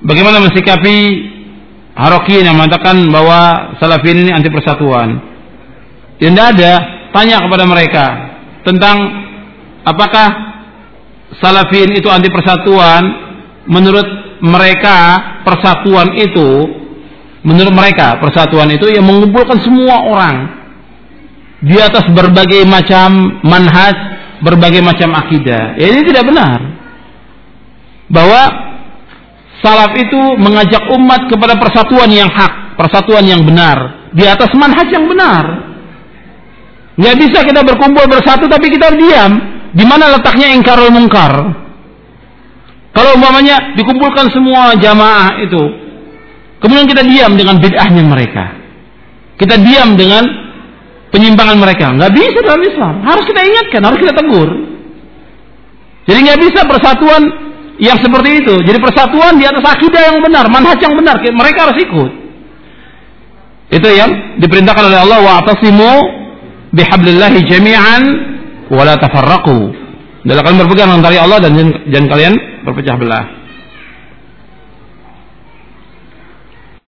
Bagaimana mensikapi Harokiyin yang mengatakan bahwa Salafiyin ini anti persatuan? Tidak ada. Tanya kepada mereka tentang apakah Salafiyin itu anti persatuan. Menurut mereka persatuan itu yang mengumpulkan semua orang di atas berbagai macam manhaj, berbagai macam akidah. Ya, ini tidak benar. Bahwa salaf itu mengajak umat kepada persatuan yang hak, persatuan yang benar, di atas manhaj yang benar. Nggak bisa kita berkumpul bersatu tapi kita diam. Di mana letaknya ingkarul mungkar? Kalau umpamanya dikumpulkan semua jamaah itu, kemudian kita diam dengan bid'ahnya mereka, kita diam dengan penyimpangan mereka, nggak bisa dalam Islam. Harus kita ingatkan, harus kita tegur. Jadi nggak bisa persatuan yang seperti itu. Jadi persatuan di atas akidah yang benar, manhaj yang benar, mereka harus ikut. Itu yang diperintahkan oleh Allah, wa'tasimu bihablillahi jami'an wa la tafarraqu. Dalam kalian berpegang dengan tali Allah dan jangan kalian berpecah belah.